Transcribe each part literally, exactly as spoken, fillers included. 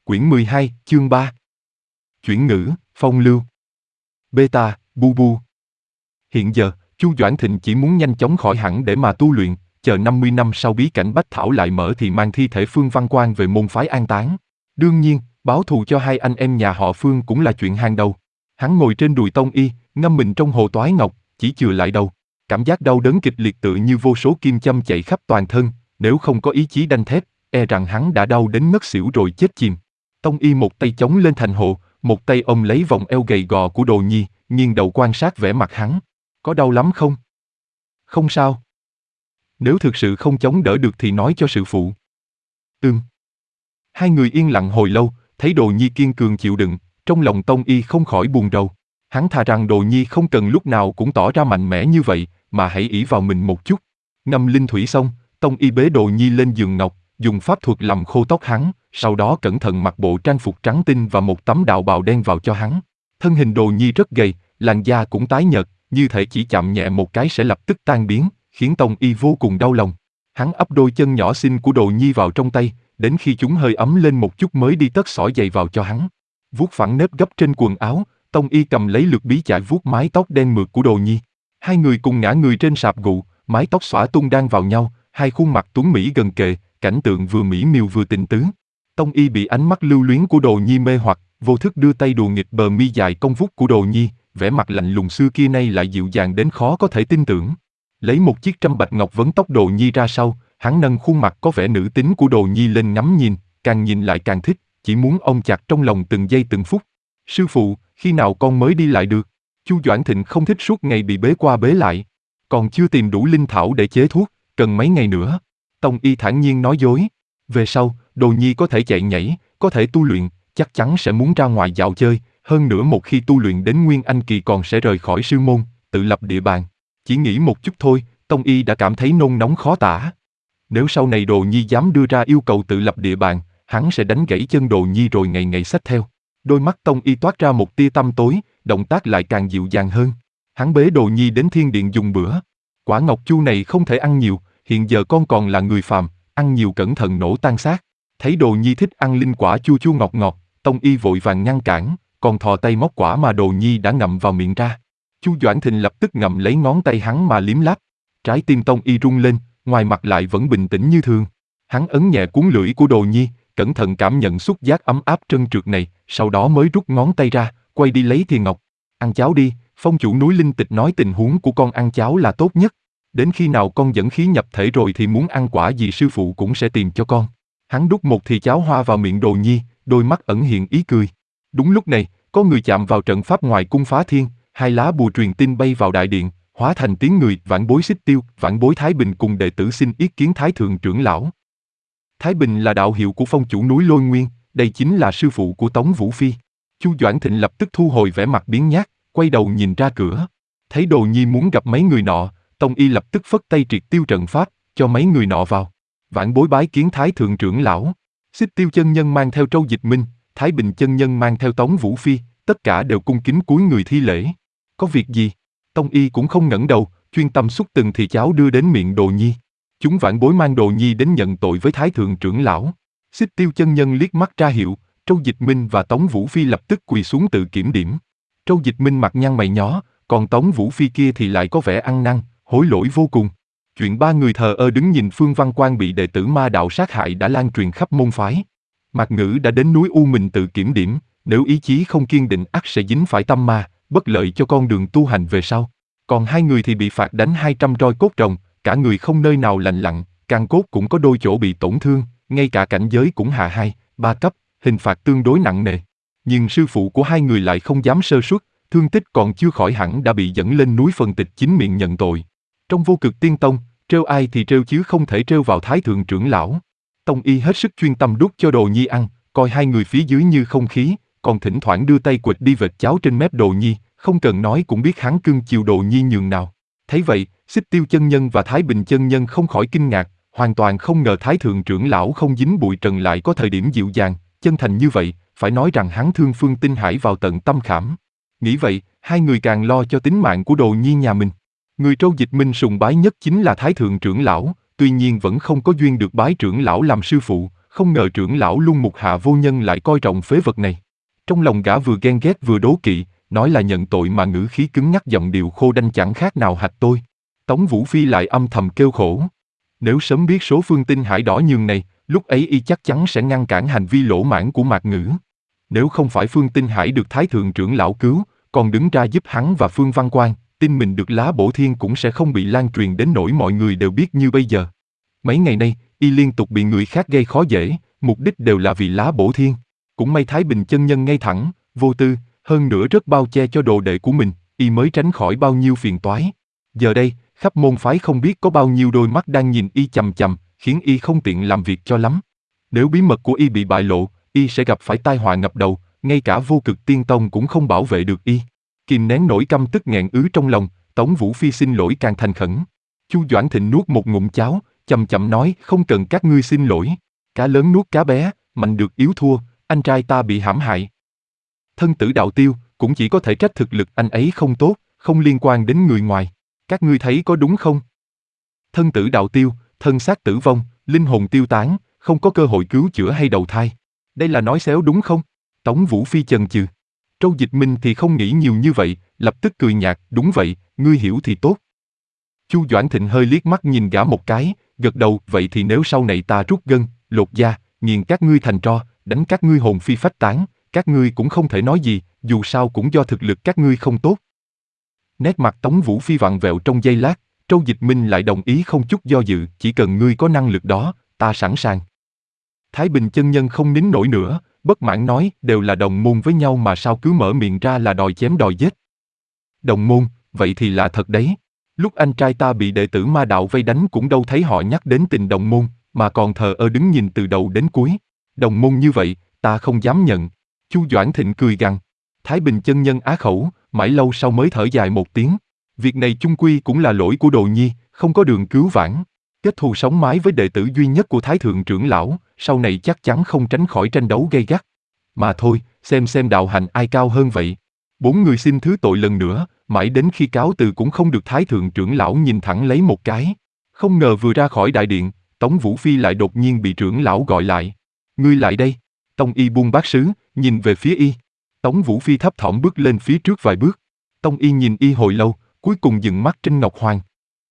Quyển mười hai, chương ba. Chuyển ngữ, phong lưu. Beta, bu bu. Hiện giờ, Chu Doãn Thịnh chỉ muốn nhanh chóng khỏi hẳn để mà tu luyện, chờ năm mươi năm sau bí cảnh Bách Thảo lại mở thì mang thi thể Phương Văn Quan về môn phái an táng. Đương nhiên, báo thù cho hai anh em nhà họ Phương cũng là chuyện hàng đầu. Hắn ngồi trên đùi Tông Y, ngâm mình trong hồ toái ngọc, chỉ chừa lại đầu. Cảm giác đau đớn kịch liệt tựa như vô số kim châm chạy khắp toàn thân, nếu không có ý chí đanh thép, e rằng hắn đã đau đến ngất xỉu rồi chết chìm. Tông Y một tay chống lên thành hộ, một tay ôm lấy vòng eo gầy gò của Đồ Nhi, nghiêng đầu quan sát vẻ mặt hắn. Có đau lắm không? Không sao. Nếu thực sự không chống đỡ được thì nói cho sư phụ. Ừm. Hai người yên lặng hồi lâu, thấy Đồ Nhi kiên cường chịu đựng, trong lòng Tông Y không khỏi buồn rầu. Hắn thà rằng Đồ Nhi không cần lúc nào cũng tỏ ra mạnh mẽ như vậy, mà hãy ỷ vào mình một chút. Ngâm linh thủy xong, Tông Y bế Đồ Nhi lên giường ngọc, dùng pháp thuật làm khô tóc hắn, sau đó cẩn thận mặc bộ trang phục trắng tinh và một tấm đạo bào đen vào cho hắn. Thân hình Đồ Nhi rất gầy, làn da cũng tái nhợt, như thể chỉ chạm nhẹ một cái sẽ lập tức tan biến, khiến Tông Y vô cùng đau lòng. Hắn ấp đôi chân nhỏ xinh của Đồ Nhi vào trong tay, đến khi chúng hơi ấm lên một chút mới đi tất xỏ giày vào cho hắn. Vuốt phẳng nếp gấp trên quần áo, Tông Y cầm lấy lược bí chải vuốt mái tóc đen mượt của Đồ Nhi. Hai người cùng ngã người trên sạp gụ, mái tóc xõa tung đan vào nhau, hai khuôn mặt tuấn mỹ gần kề, cảnh tượng vừa mỹ miều vừa tình tứ. Tông Y bị ánh mắt lưu luyến của Đồ Nhi mê hoặc, vô thức đưa tay đùa nghịch bờ mi dài cong vút của Đồ Nhi, vẻ mặt lạnh lùng xưa kia nay lại dịu dàng đến khó có thể tin tưởng. Lấy một chiếc trâm bạch ngọc vấn tóc Đồ Nhi ra sau, hắn nâng khuôn mặt có vẻ nữ tính của Đồ Nhi lên ngắm nhìn, càng nhìn lại càng thích, chỉ muốn ôm chặt trong lòng từng giây từng phút. Sư phụ, khi nào con mới đi lại được? Chu Doãn Thịnh không thích suốt ngày bị bế qua bế lại. Còn chưa tìm đủ linh thảo để chế thuốc, cần mấy ngày nữa. Tông Y thản nhiên nói dối. Về sau, Đồ Nhi có thể chạy nhảy, có thể tu luyện, chắc chắn sẽ muốn ra ngoài dạo chơi, hơn nữa một khi tu luyện đến Nguyên Anh kỳ còn sẽ rời khỏi sư môn, tự lập địa bàn. Chỉ nghĩ một chút thôi, Tông Y đã cảm thấy nôn nóng khó tả. Nếu sau này Đồ Nhi dám đưa ra yêu cầu tự lập địa bàn, hắn sẽ đánh gãy chân Đồ Nhi rồi ngày ngày xách theo. Đôi mắt Tông Y toát ra một tia tăm tối, động tác lại càng dịu dàng hơn. Hắn bế Đồ Nhi đến thiên điện dùng bữa. Quả ngọc chu này không thể ăn nhiều, hiện giờ con còn là người phàm, ăn nhiều cẩn thận nổ tan xác. Thấy Đồ Nhi thích ăn linh quả chua chua ngọt ngọt, Tông Y vội vàng ngăn cản, còn thò tay móc quả mà Đồ Nhi đã ngậm vào miệng ra. Chu Doãn Thịnh lập tức ngậm lấy ngón tay hắn mà liếm láp. Trái tim Tông Y rung lên, ngoài mặt lại vẫn bình tĩnh như thường. Hắn ấn nhẹ cuốn lưỡi của Đồ Nhi, cẩn thận cảm nhận xúc giác ấm áp trơn trượt này, sau đó mới rút ngón tay ra, quay đi lấy thìa ngọc. Ăn cháo đi, phong chủ núi Linh Tịch nói tình huống của con ăn cháo là tốt nhất. Đến khi nào con dẫn khí nhập thể rồi thì muốn ăn quả gì sư phụ cũng sẽ tìm cho con. Hắn đút một thìa cháo hoa vào miệng Đồ Nhi, đôi mắt ẩn hiện ý cười. Đúng lúc này, có người chạm vào trận pháp ngoài cung phá thiên, hai lá bùa truyền tin bay vào đại điện, hóa thành tiếng người. Vãn bối Xích Tiêu, vãn bối Thái Bình cùng đệ tử xin ý kiến Thái thượng trưởng lão. Thái Bình là đạo hiệu của phong chủ núi Lôi Nguyên, đây chính là sư phụ của Tống Vũ Phi. Chu Doãn Thịnh lập tức thu hồi vẻ mặt biếng nhác, quay đầu nhìn ra cửa. Thấy Đồ Nhi muốn gặp mấy người nọ, Tông Y lập tức phất tay triệt tiêu trận pháp, cho mấy người nọ vào. Vãn bối bái kiến Thái thượng trưởng lão. Xích Tiêu chân nhân mang theo Trâu Dịch Minh, Thái Bình chân nhân mang theo Tống Vũ Phi, tất cả đều cung kính cúi người thi lễ. Có việc gì? Tông Y cũng không ngẩng đầu, chuyên tâm xúc từng thìa cháo đưa đến miệng Đồ Nhi. Chúng vãn bối mang Đồ Nhi đến nhận tội với Thái thượng trưởng lão. Xích Tiêu chân nhân liếc mắt ra hiệu, Trâu Dịch Minh và Tống Vũ Phi lập tức quỳ xuống tự kiểm điểm. Trâu Dịch Minh mặt nhăn mày nhó, còn Tống Vũ Phi kia thì lại có vẻ ăn năn, hối lỗi vô cùng. Chuyện ba người thờ ơ đứng nhìn Phương Văn Quan bị đệ tử ma đạo sát hại đã lan truyền khắp môn phái. Mạc Ngữ đã đến núi U mình tự kiểm điểm, nếu ý chí không kiên định ắt sẽ dính phải tâm ma, bất lợi cho con đường tu hành về sau. Còn hai người thì bị phạt đánh hai trăm roi cốt rồng, cả người không nơi nào lành lặn, căn cốt cũng có đôi chỗ bị tổn thương, ngay cả cảnh giới cũng hạ hai, ba cấp, hình phạt tương đối nặng nề. Nhưng sư phụ của hai người lại không dám sơ suất, thương tích còn chưa khỏi hẳn đã bị dẫn lên núi phân tịch chính miệng nhận tội. Trong Vô Cực Tiên Tông, trêu ai thì trêu chứ không thể trêu vào Thái thượng trưởng lão. Tông Y hết sức chuyên tâm đút cho Đồ Nhi ăn, coi hai người phía dưới như không khí, còn thỉnh thoảng đưa tay quệt đi vệt cháo trên mép Đồ Nhi, không cần nói cũng biết hắn cưng chiều Đồ Nhi nhường nào. Thấy vậy, Xích Tiêu chân nhân và Thái Bình chân nhân không khỏi kinh ngạc, hoàn toàn không ngờ Thái thượng trưởng lão không dính bụi trần lại có thời điểm dịu dàng, chân thành như vậy, phải nói rằng hắn thương Phương Tinh Hải vào tận tâm khảm. Nghĩ vậy, hai người càng lo cho tính mạng của Đồ Nhi nhà mình. Người Trâu Dịch Minh sùng bái nhất chính là Thái thượng trưởng lão, tuy nhiên vẫn không có duyên được bái trưởng lão làm sư phụ, Không ngờ trưởng lão Luân Mục Hạ vô nhân lại coi trọng phế vật này. Trong lòng gã vừa ghen ghét vừa đố kỵ, nói là nhận tội mà ngữ khí cứng nhắc giọng điệu khô đanh chẳng khác nào hạch tôi. Tống Vũ Phi lại âm thầm kêu khổ. Nếu sớm biết số Phương Tinh Hải đỏ nhường này, lúc ấy y chắc chắn sẽ ngăn cản hành vi lỗ mãng của Mạc Ngữ. Nếu không phải Phương Tinh Hải được Thái Thượng trưởng lão cứu, còn đứng ra giúp hắn và Phương Văn Quan, tin mình được lá bổ thiên cũng sẽ không bị lan truyền đến nỗi mọi người đều biết như bây giờ. Mấy ngày nay, y liên tục bị người khác gây khó dễ, mục đích đều là vì lá bổ thiên. Cũng may Thái Bình chân nhân ngay thẳng, vô tư, hơn nữa rất bao che cho đồ đệ của mình, y mới tránh khỏi bao nhiêu phiền toái. Giờ đây, khắp môn phái không biết có bao nhiêu đôi mắt đang nhìn y chằm chằm, khiến y không tiện làm việc cho lắm. Nếu bí mật của y bị bại lộ, y sẽ gặp phải tai họa ngập đầu, ngay cả Vô Cực Tiên Tông cũng không bảo vệ được y. Kìm nén nỗi căm tức nghẹn ứ trong lòng, Tống Vũ Phi xin lỗi càng thành khẩn. Chu Doãn Thịnh nuốt một ngụm cháo, chậm chậm nói, không cần các ngươi xin lỗi. Cá lớn nuốt cá bé, mạnh được yếu thua, anh trai ta bị hãm hại. Thân tử đạo tiêu, cũng chỉ có thể trách thực lực anh ấy không tốt, không liên quan đến người ngoài. Các ngươi thấy có đúng không? Thân tử đạo tiêu, thân xác tử vong, linh hồn tiêu tán, không có cơ hội cứu chữa hay đầu thai. Đây là nói xéo đúng không? Tống Vũ Phi chần chừ. Trâu Dịch Minh thì không nghĩ nhiều như vậy, lập tức cười nhạt, đúng vậy, ngươi hiểu thì tốt. Chu Doãn Thịnh hơi liếc mắt nhìn gã một cái, gật đầu, vậy thì nếu sau này ta rút gân, lột da, nghiền các ngươi thành tro, đánh các ngươi hồn phi phách tán, các ngươi cũng không thể nói gì, dù sao cũng do thực lực các ngươi không tốt. Nét mặt Tống Vũ Phi vặn vẹo trong giây lát, Trâu Dịch Minh lại đồng ý không chút do dự, chỉ cần ngươi có năng lực đó, ta sẵn sàng. Thái Bình chân nhân không nín nổi nữa, bất mãn nói, đều là đồng môn với nhau mà sao cứ mở miệng ra là đòi chém đòi giết. Đồng môn, vậy thì là thật đấy. Lúc anh trai ta bị đệ tử ma đạo vây đánh cũng đâu thấy họ nhắc đến tình đồng môn, mà còn thờ ơ đứng nhìn từ đầu đến cuối. Đồng môn như vậy, ta không dám nhận. Chu Doãn Thịnh cười gằn. Thái Bình chân nhân á khẩu, mãi lâu sau mới thở dài một tiếng. Việc này chung quy cũng là lỗi của Đồ Nhi, không có đường cứu vãn. Kết thù sống mái với đệ tử duy nhất của Thái Thượng trưởng lão, sau này chắc chắn không tránh khỏi tranh đấu gay gắt. Mà thôi, xem xem đạo hạnh ai cao hơn vậy. Bốn người xin thứ tội lần nữa, mãi đến khi cáo từ cũng không được Thái Thượng trưởng lão nhìn thẳng lấy một cái. Không ngờ vừa ra khỏi đại điện, Tống Vũ Phi lại đột nhiên bị trưởng lão gọi lại. Ngươi lại đây. Tông y buông bát sứ, nhìn về phía y. Tống Vũ Phi thấp thỏm bước lên phía trước vài bước. Tông y nhìn y hồi lâu, cuối cùng dừng mắt trên Ngọc Hoàng.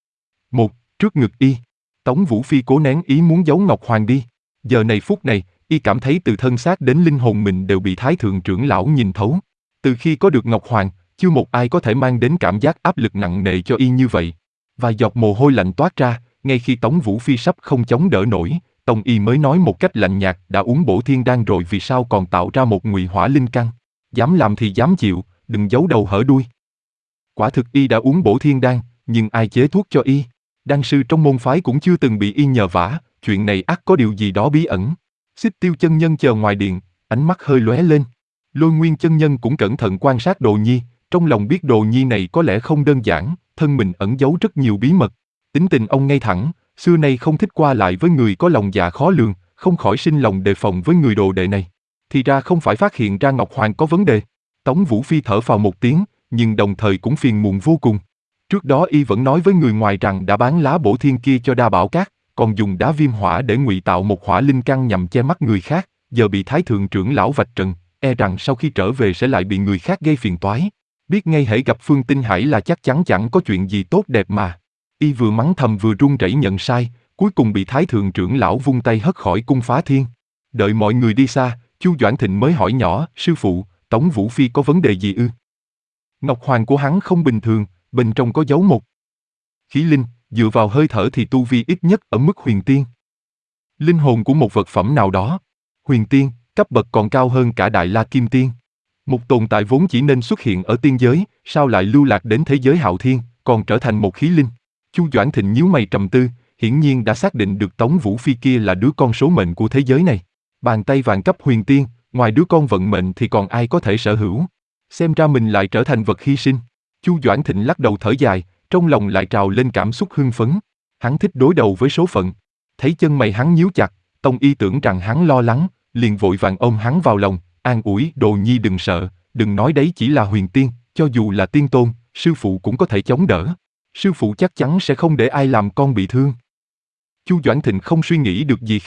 Một, trước ngực y. Tống Vũ Phi cố nén ý muốn giấu Ngọc Hoàng đi. Giờ này phút này, y cảm thấy từ thân xác đến linh hồn mình đều bị Thái Thượng trưởng lão nhìn thấu. Từ khi có được Ngọc Hoàng, chưa một ai có thể mang đến cảm giác áp lực nặng nề cho y như vậy. Vài giọt mồ hôi lạnh toát ra, ngay khi Tống Vũ Phi sắp không chống đỡ nổi, Tông y mới nói một cách lạnh nhạt, đã uống bổ thiên đan rồi vì sao còn tạo ra một ngụy hỏa linh căn. Dám làm thì dám chịu, đừng giấu đầu hở đuôi. Quả thực y đã uống bổ thiên đan, nhưng ai chế thuốc cho y? Đan sư trong môn phái cũng chưa từng bị y nhờ vả, chuyện này ắt có điều gì đó bí ẩn. Xích Tiêu chân nhân chờ ngoài điện, ánh mắt hơi lóe lên. Lôi Nguyên chân nhân cũng cẩn thận quan sát Đồ Nhi, trong lòng biết Đồ Nhi này có lẽ không đơn giản, thân mình ẩn giấu rất nhiều bí mật. Tính tình ông ngay thẳng, xưa nay không thích qua lại với người có lòng dạ khó lường, không khỏi sinh lòng đề phòng với người đồ đệ này. Thì ra không phải phát hiện ra Ngọc Hoàng có vấn đề. Tống Vũ Phi thở phào một tiếng, nhưng đồng thời cũng phiền muộn vô cùng. Trước đó y vẫn nói với người ngoài rằng đã bán lá bổ thiên kia cho Đa Bảo Các, còn dùng đá viêm hỏa để ngụy tạo một hỏa linh căn nhằm che mắt người khác, giờ bị Thái Thượng trưởng lão vạch trần, e rằng sau khi trở về sẽ lại bị người khác gây phiền toái. Biết ngay hễ gặp Phương Tinh Hải là chắc chắn chẳng có chuyện gì tốt đẹp mà. Y vừa mắng thầm vừa run rẩy nhận sai, cuối cùng bị Thái Thượng trưởng lão vung tay hất khỏi cung phá thiên. Đợi mọi người đi xa, Chu Doãn Thịnh mới hỏi nhỏ, sư phụ, Tống Vũ Phi có vấn đề gì ư? Ngọc Hoàng của hắn không bình thường, bên trong có dấu một khí linh, dựa vào hơi thở thì tu vi ít nhất ở mức huyền tiên. Linh hồn của một vật phẩm nào đó, huyền tiên, cấp bậc còn cao hơn cả Đại La Kim Tiên. Một tồn tại vốn chỉ nên xuất hiện ở tiên giới, sao lại lưu lạc đến thế giới hạo thiên, còn trở thành một khí linh. Chu Doãn Thịnh nhíu mày trầm tư, hiển nhiên đã xác định được Tống Vũ Phi kia là đứa con số mệnh của thế giới này. Bàn tay vàng cấp huyền tiên, ngoài đứa con vận mệnh thì còn ai có thể sở hữu. Xem ra mình lại trở thành vật hy sinh. Chu Doãn Thịnh lắc đầu thở dài, trong lòng lại trào lên cảm xúc hưng phấn. Hắn thích đối đầu với số phận. Thấy chân mày hắn nhíu chặt, Tông y tưởng rằng hắn lo lắng, liền vội vàng ôm hắn vào lòng, an ủi, Đồ Nhi đừng sợ, đừng nói đấy chỉ là huyền tiên, cho dù là tiên tôn, sư phụ cũng có thể chống đỡ. Sư phụ chắc chắn sẽ không để ai làm con bị thương. Chu Doãn Thịnh không suy nghĩ được gì khác,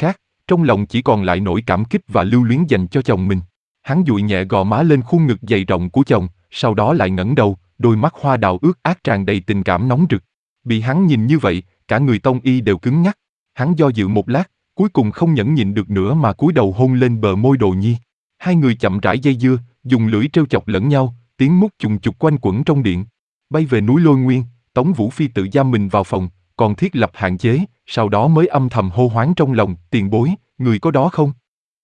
trong lòng chỉ còn lại nỗi cảm kích và lưu luyến dành cho chồng mình. Hắn dụi nhẹ gò má lên khuôn ngực dày rộng của chồng, sau đó lại ngẩng đầu, đôi mắt hoa đào ướt át tràn đầy tình cảm nóng rực. Bị hắn nhìn như vậy, cả người Tông Y đều cứng nhắc. Hắn do dự một lát, cuối cùng không nhẫn nhịn được nữa mà cúi đầu hôn lên bờ môi Đồ Nhi. Hai người chậm rãi dây dưa, dùng lưỡi trêu chọc lẫn nhau, tiếng mút chùng chục quanh quẩn trong điện. Bay về núi Lôi Nguyên, Tống Vũ Phi tự giam mình vào phòng, còn thiết lập hạn chế, sau đó mới âm thầm hô hoán trong lòng, tiền bối, người có đó không?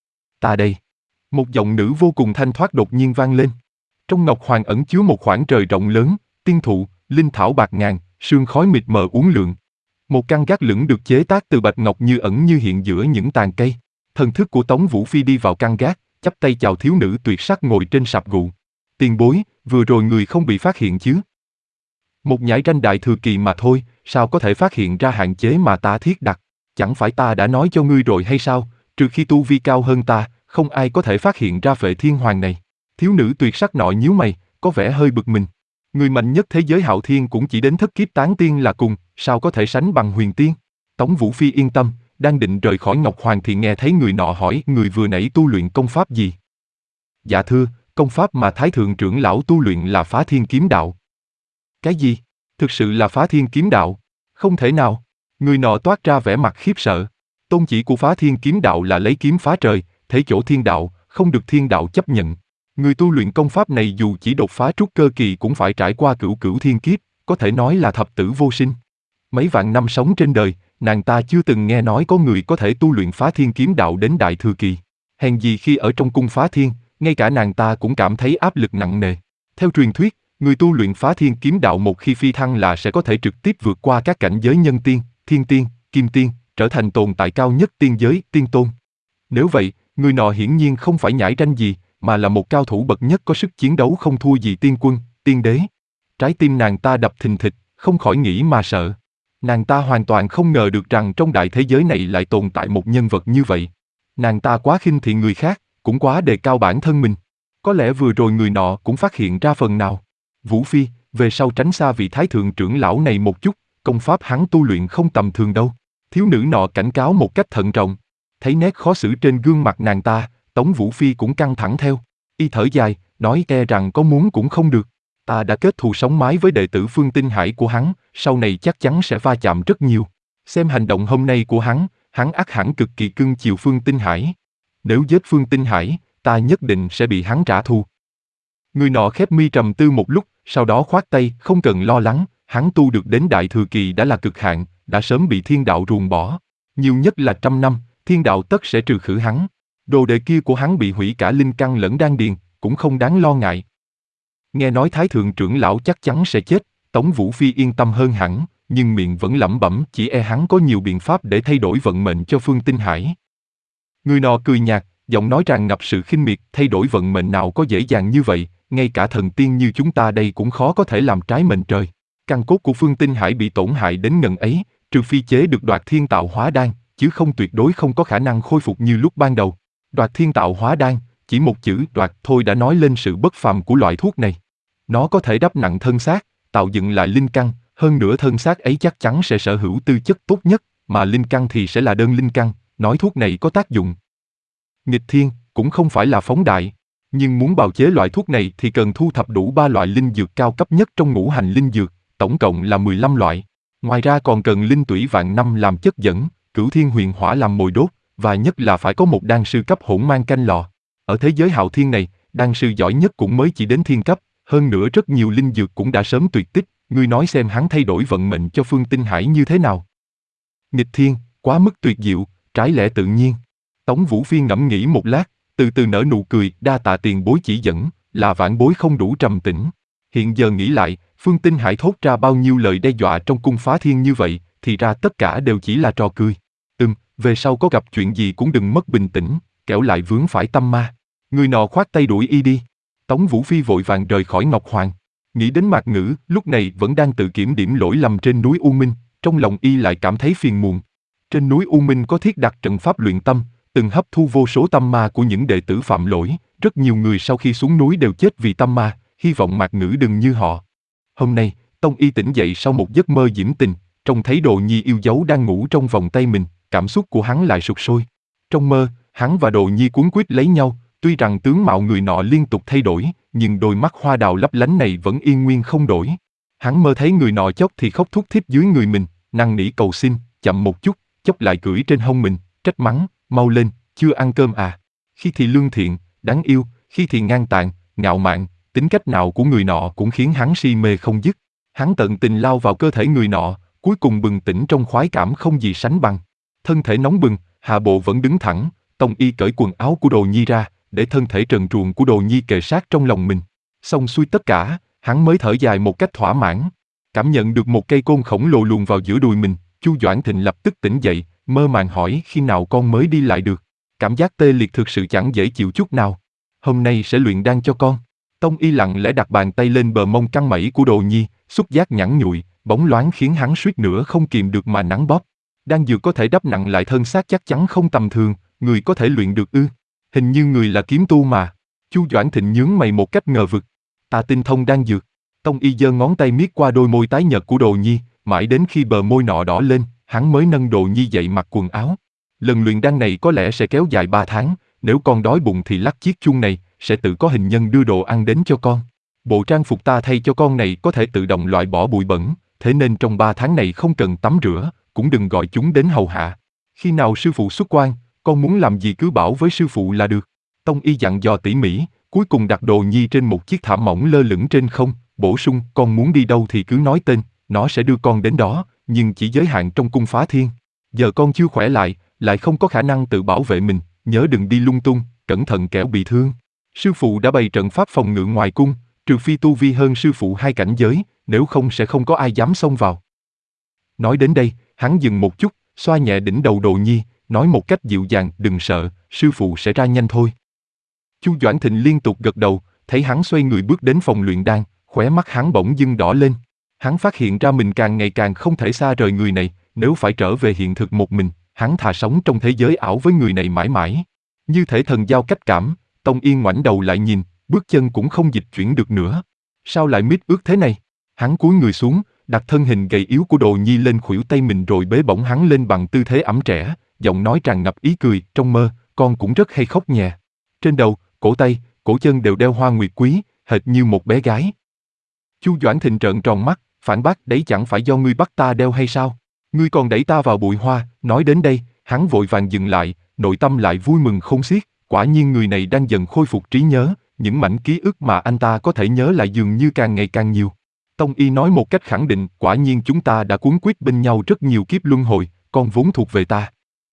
Ta đây. Một giọng nữ vô cùng thanh thoát đột nhiên vang lên. Trong ngọc hoàng ẩn chứa một khoảng trời rộng lớn, tiên thụ, linh thảo bạc ngàn, sương khói mịt mờ uốn lượn. Một căn gác lửng được chế tác từ bạch ngọc như ẩn như hiện giữa những tàn cây. Thần thức của Tống Vũ Phi đi vào căn gác, chắp tay chào thiếu nữ tuyệt sắc ngồi trên sạp gụ. Tiền bối, vừa rồi người không bị phát hiện chứ? Một nhãi ranh đại thừa kỳ mà thôi, sao có thể phát hiện ra hạn chế mà ta thiết đặt? Chẳng phải ta đã nói cho ngươi rồi hay sao, trừ khi tu vi cao hơn ta, không ai có thể phát hiện ra Phệ Thiên Hoàng này. Thiếu nữ tuyệt sắc nọ nhíu mày, có vẻ hơi bực mình. Người mạnh nhất thế giới Hạo Thiên cũng chỉ đến thất kiếp tán tiên là cùng, sao có thể sánh bằng huyền tiên? Tống Vũ Phi yên tâm, đang định rời khỏi Ngọc Hoàng thì nghe thấy người nọ hỏi người vừa nãy tu luyện công pháp gì? Dạ thưa, công pháp mà Thái Thượng trưởng lão tu luyện là Phá Thiên Kiếm Đạo. Cái gì? Thực sự là Phá Thiên Kiếm Đạo? Không thể nào. Người nọ toát ra vẻ mặt khiếp sợ. Tôn chỉ của Phá Thiên Kiếm Đạo là lấy kiếm phá trời, thế chỗ thiên đạo, không được thiên đạo chấp nhận. Người tu luyện công pháp này dù chỉ đột phá trúc cơ kỳ cũng phải trải qua cửu cửu thiên kiếp, có thể nói là thập tử vô sinh. Mấy vạn năm sống trên đời, nàng ta chưa từng nghe nói có người có thể tu luyện Phá Thiên Kiếm Đạo đến đại thừa kỳ. Hèn gì khi ở trong cung Phá Thiên, ngay cả nàng ta cũng cảm thấy áp lực nặng nề. Theo truyền thuyết, người tu luyện Phá Thiên Kiếm Đạo một khi phi thăng là sẽ có thể trực tiếp vượt qua các cảnh giới nhân tiên, thiên tiên, kim tiên, trở thành tồn tại cao nhất tiên giới, tiên tôn. Nếu vậy, người nọ hiển nhiên không phải nhãi ranh gì, mà là một cao thủ bậc nhất có sức chiến đấu không thua gì tiên quân, tiên đế. Trái tim nàng ta đập thình thịch, không khỏi nghĩ mà sợ. Nàng ta hoàn toàn không ngờ được rằng trong đại thế giới này lại tồn tại một nhân vật như vậy. Nàng ta quá khinh thị người khác, cũng quá đề cao bản thân mình. Có lẽ vừa rồi người nọ cũng phát hiện ra phần nào. Vũ Phi, về sau tránh xa vị Thái Thượng trưởng lão này một chút, công pháp hắn tu luyện không tầm thường đâu. Thiếu nữ nọ cảnh cáo một cách thận trọng. Thấy nét khó xử trên gương mặt nàng ta, Tống Vũ Phi cũng căng thẳng theo. Y thở dài, nói e rằng có muốn cũng không được. Ta đã kết thù sống mái với đệ tử Phương Tinh Hải của hắn, sau này chắc chắn sẽ va chạm rất nhiều. Xem hành động hôm nay của hắn, hắn ắt hẳn cực kỳ cưng chiều Phương Tinh Hải. Nếu giết Phương Tinh Hải, ta nhất định sẽ bị hắn trả thù. Người nọ khép mi trầm tư một lúc, sau đó khoát tay, không cần lo lắng, hắn tu được đến đại thừa kỳ đã là cực hạn, đã sớm bị thiên đạo ruồng bỏ. Nhiều nhất là trăm năm, thiên đạo tất sẽ trừ khử hắn. Đồ đệ kia của hắn bị hủy cả linh căn lẫn đan điền, cũng không đáng lo ngại. Nghe nói Thái Thượng trưởng lão chắc chắn sẽ chết, Tống Vũ Phi yên tâm hơn hẳn, nhưng miệng vẫn lẩm bẩm chỉ e hắn có nhiều biện pháp để thay đổi vận mệnh cho Phương Tinh Hải. Người nọ cười nhạt, giọng nói tràn ngập sự khinh miệt, thay đổi vận mệnh nào có dễ dàng như vậy, ngay cả thần tiên như chúng ta đây cũng khó có thể làm trái mệnh trời. Căn cốt của Phương Tinh Hải bị tổn hại đến ngần ấy, trừ phi chế được Đoạt Thiên Tạo Hóa Đan, chứ không tuyệt đối không có khả năng khôi phục như lúc ban đầu. Đoạt Thiên Tạo Hóa Đan, chỉ một chữ đoạt thôi đã nói lên sự bất phàm của loại thuốc này. Nó có thể đắp nặng thân xác, tạo dựng lại linh căn, hơn nữa thân xác ấy chắc chắn sẽ sở hữu tư chất tốt nhất, mà linh căn thì sẽ là đơn linh căn, nói thuốc này có tác dụng nghịch thiên, cũng không phải là phóng đại. Nhưng muốn bào chế loại thuốc này thì cần thu thập đủ ba loại linh dược cao cấp nhất trong ngũ hành linh dược, tổng cộng là mười lăm loại. Ngoài ra còn cần linh tủy vạn năm làm chất dẫn, cửu thiên huyền hỏa làm mồi đốt, và nhất là phải có một đan sư cấp hỗn mang canh lò. Ở thế giới Hạo Thiên này, đan sư giỏi nhất cũng mới chỉ đến thiên cấp, hơn nữa rất nhiều linh dược cũng đã sớm tuyệt tích, ngươi nói xem hắn thay đổi vận mệnh cho Phương Tinh Hải như thế nào. Nghịch thiên, quá mức tuyệt diệu, trái lẽ tự nhiên. Tống Vũ Phi ngẫm nghĩ một lát, từ từ nở nụ cười, đa tạ tiền bối chỉ dẫn, là vãn bối không đủ trầm tĩnh. Hiện giờ nghĩ lại, Phương Tinh Hải thốt ra bao nhiêu lời đe dọa trong cung Phá Thiên như vậy, thì ra tất cả đều chỉ là trò cười. Ừm, về sau có gặp chuyện gì cũng đừng mất bình tĩnh, kẻo lại vướng phải tâm ma. Người nọ khoát tay đuổi y đi. Tống Vũ Phi vội vàng rời khỏi Ngọc Hoàng. Nghĩ đến Mạc Ngữ, lúc này vẫn đang tự kiểm điểm lỗi lầm trên núi U Minh, trong lòng y lại cảm thấy phiền muộn. Trên núi U Minh có thiết đặt trận pháp luyện tâm, từng hấp thu vô số tâm ma của những đệ tử phạm lỗi, rất nhiều người sau khi xuống núi đều chết vì tâm ma, hy vọng Mạc Ngữ đừng như họ. Hôm nay, Tông Y tỉnh dậy sau một giấc mơ diễm tình, trông thấy Đồ Nhi yêu dấu đang ngủ trong vòng tay mình, cảm xúc của hắn lại sụt sôi. Trong mơ, hắn và Đồ Nhi cuống quýt lấy nhau, tuy rằng tướng mạo người nọ liên tục thay đổi, nhưng đôi mắt hoa đào lấp lánh này vẫn yên nguyên không đổi. Hắn mơ thấy người nọ chốc thì khóc thút thít dưới người mình, năn nỉ cầu xin, chậm một chút, chốc lại cưỡi trên hông mình, trách mắng, mau lên, chưa ăn cơm à. Khi thì lương thiện, đáng yêu, khi thì ngang tàn, ngạo mạn, tính cách nào của người nọ cũng khiến hắn si mê không dứt. Hắn tận tình lao vào cơ thể người nọ, cuối cùng bừng tỉnh trong khoái cảm không gì sánh bằng. Thân thể nóng bừng, hạ bộ vẫn đứng thẳng, Tông Y cởi quần áo của Đồ Nhi ra, để thân thể trần truồng của Đồ Nhi kề sát trong lòng mình. Xong xuôi tất cả, hắn mới thở dài một cách thỏa mãn. Cảm nhận được một cây côn khổng lồ luồn vào giữa đùi mình, Chu Doãn Thịnh lập tức tỉnh dậy, mơ màng hỏi khi nào con mới đi lại được. Cảm giác tê liệt thực sự chẳng dễ chịu chút nào. Hôm nay sẽ luyện đan cho con. Tông Y lặng lẽ đặt bàn tay lên bờ mông căng mẩy của Đồ Nhi, xúc giác nhẵn nhụi, bóng loáng khiến hắn suýt nữa không kìm được mà nắng bóp. Đan dược có thể đắp nặng lại thân xác chắc chắn không tầm thường, người có thể luyện được ư? Hình như người là kiếm tu mà. Chu Doãn Thịnh nhướng mày một cách ngờ vực. Ta tinh thông đan dược. Tông Y giơ ngón tay miết qua đôi môi tái nhợt của Đồ Nhi, mãi đến khi bờ môi nọ đỏ lên, hắn mới nâng Đồ Nhi dậy mặc quần áo. Lần luyện đan này có lẽ sẽ kéo dài ba tháng, nếu con đói bụng thì lắc chiếc chuông này, sẽ tự có hình nhân đưa đồ ăn đến cho con. Bộ trang phục ta thay cho con này có thể tự động loại bỏ bụi bẩn, thế nên trong ba tháng này không cần tắm rửa, cũng đừng gọi chúng đến hầu hạ. Khi nào sư phụ xuất quan, con muốn làm gì cứ bảo với sư phụ là được. Tông Y dặn dò tỉ mỉ, cuối cùng đặt Đồ Nhi trên một chiếc thảm mỏng lơ lửng trên không, bổ sung, con muốn đi đâu thì cứ nói tên, nó sẽ đưa con đến đó, nhưng chỉ giới hạn trong cung Phá Thiên. Giờ con chưa khỏe lại, lại không có khả năng tự bảo vệ mình, nhớ đừng đi lung tung, cẩn thận kẻo bị thương. Sư phụ đã bày trận pháp phòng ngự ngoài cung, trừ phi tu vi hơn sư phụ hai cảnh giới, nếu không sẽ không có ai dám xông vào. Nói đến đây, hắn dừng một chút, xoa nhẹ đỉnh đầu Đồ Nhi, nói một cách dịu dàng, đừng sợ, sư phụ sẽ ra nhanh thôi. Chu Doãn Thịnh liên tục gật đầu, thấy hắn xoay người bước đến phòng luyện đan, khóe mắt hắn bỗng dưng đỏ lên. Hắn phát hiện ra mình càng ngày càng không thể xa rời người này, nếu phải trở về hiện thực một mình, hắn thà sống trong thế giới ảo với người này mãi mãi. Như thể thần giao cách cảm, Tông Yên ngoảnh đầu lại nhìn, bước chân cũng không dịch chuyển được nữa. Sao lại mít ướt thế này? Hắn cúi người xuống, đặt thân hình gầy yếu của Đồ Nhi lên khuỷu tay mình rồi bế bổng hắn lên bằng tư thế ẵm trẻ, giọng nói tràn ngập ý cười, trong mơ, con cũng rất hay khóc nhè. Trên đầu, cổ tay, cổ chân đều đeo hoa nguyệt quý, hệt như một bé gái. Chu Doãn Thịnh trợn tròn mắt, phản bác, đấy chẳng phải do ngươi bắt ta đeo hay sao? Ngươi còn đẩy ta vào bụi hoa. Nói đến đây, hắn vội vàng dừng lại, nội tâm lại vui mừng khôn xiết, quả nhiên người này đang dần khôi phục trí nhớ, những mảnh ký ức mà anh ta có thể nhớ lại dường như càng ngày càng nhiều. Tông Y nói một cách khẳng định, quả nhiên chúng ta đã cuốn quýt bên nhau rất nhiều kiếp luân hồi, con vốn thuộc về ta.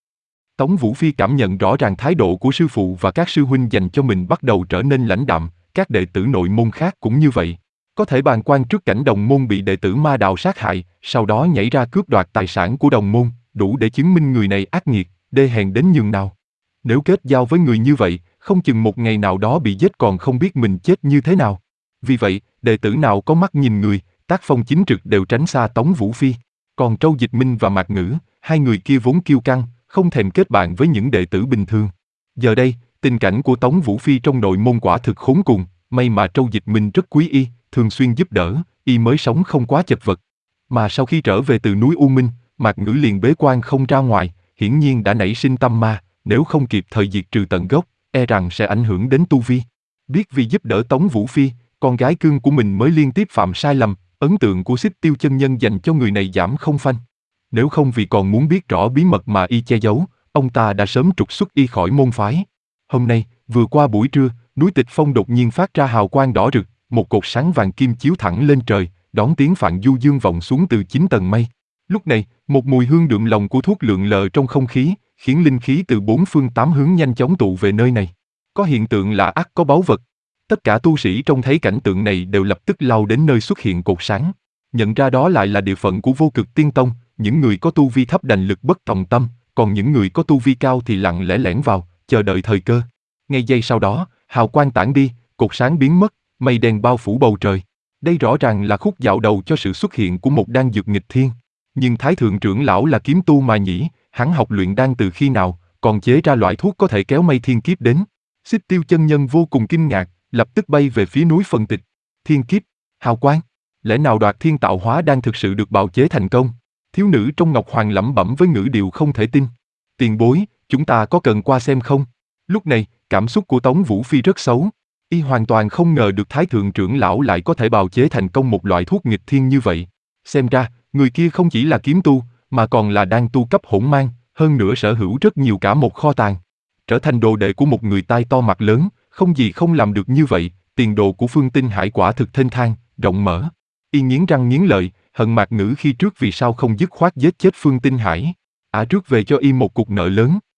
Tống Vũ Phi cảm nhận rõ ràng thái độ của sư phụ và các sư huynh dành cho mình bắt đầu trở nên lãnh đạm, các đệ tử nội môn khác cũng như vậy. Có thể bàng quan trước cảnh đồng môn bị đệ tử ma đạo sát hại, sau đó nhảy ra cướp đoạt tài sản của đồng môn, đủ để chứng minh người này ác nghiệt, đê hèn đến nhường nào. Nếu kết giao với người như vậy, không chừng một ngày nào đó bị giết còn không biết mình chết như thế nào. Vì vậy, đệ tử nào có mắt nhìn người, tác phong chính trực đều tránh xa Tống Vũ Phi. Còn Trâu Dịch Minh và Mạc Ngữ, hai người kia vốn kiêu căng, không thèm kết bạn với những đệ tử bình thường. Giờ đây, tình cảnh của Tống Vũ Phi trong nội môn quả thực khốn cùng, may mà Trâu Dịch Minh rất quý y, thường xuyên giúp đỡ, y mới sống không quá chật vật. Mà sau khi trở về từ núi U Minh, Mạc Ngữ liền bế quan không ra ngoài, hiển nhiên đã nảy sinh tâm ma, nếu không kịp thời diệt trừ tận gốc, e rằng sẽ ảnh hưởng đến tu vi. Biết vì giúp đỡ Tống Vũ Phi, con gái cưng của mình mới liên tiếp phạm sai lầm, ấn tượng của Xích Tiêu chân nhân dành cho người này giảm không phanh. Nếu không vì còn muốn biết rõ bí mật mà y che giấu, ông ta đã sớm trục xuất y khỏi môn phái. Hôm nay, vừa qua buổi trưa, núi Tịch Phong đột nhiên phát ra hào quang đỏ rực, một cột sáng vàng kim chiếu thẳng lên trời, đón tiếng Phạn Du Dương vọng xuống từ chín tầng mây. Lúc này, một mùi hương đượm lòng của thuốc lượn lờ trong không khí, khiến linh khí từ bốn phương tám hướng nhanh chóng tụ về nơi này. Có hiện tượng là ắt có báu vật. Tất cả tu sĩ trông thấy cảnh tượng này đều lập tức lao đến nơi xuất hiện cột sáng. Nhận ra đó lại là địa phận của Vô Cực Tiên Tông, những người có tu vi thấp đành lực bất tòng tâm, còn những người có tu vi cao thì lặng lẽ lẻn vào, chờ đợi thời cơ. Ngay giây sau đó, hào quang tản đi, cột sáng biến mất, mây đen bao phủ bầu trời. Đây rõ ràng là khúc dạo đầu cho sự xuất hiện của một đan dược nghịch thiên. Nhưng Thái Thượng trưởng lão là kiếm tu mà nhỉ, hắn học luyện đan từ khi nào, còn chế ra loại thuốc có thể kéo mây thiên kiếp đến. Xích Tiêu chân nhân vô cùng kinh ngạc, lập tức bay về phía núi Phần Tịch. Thiên kiếp, hào quang, lẽ nào Đoạt Thiên tạo hóa đang thực sự được bào chế thành công? Thiếu nữ trong ngọc hoàng lẩm bẩm với ngữ điệu không thể tin. Tiền bối, chúng ta có cần qua xem không? Lúc này, cảm xúc của Tống Vũ Phi rất xấu. Y hoàn toàn không ngờ được Thái Thượng trưởng lão lại có thể bào chế thành công một loại thuốc nghịch thiên như vậy. Xem ra, người kia không chỉ là kiếm tu, mà còn là đan tu cấp hỗn mang, hơn nữa sở hữu rất nhiều cả một kho tàng. Trở thành đồ đệ của một người tai to mặt lớn, không gì không làm được như vậy, tiền đồ của Phương Tinh Hải quả thực thênh thang, rộng mở. Y nghiến răng nghiến lợi, hận Mạc Ngữ khi trước vì sao không dứt khoát giết chết Phương Tinh Hải. Ả trước về cho Y một cục nợ lớn.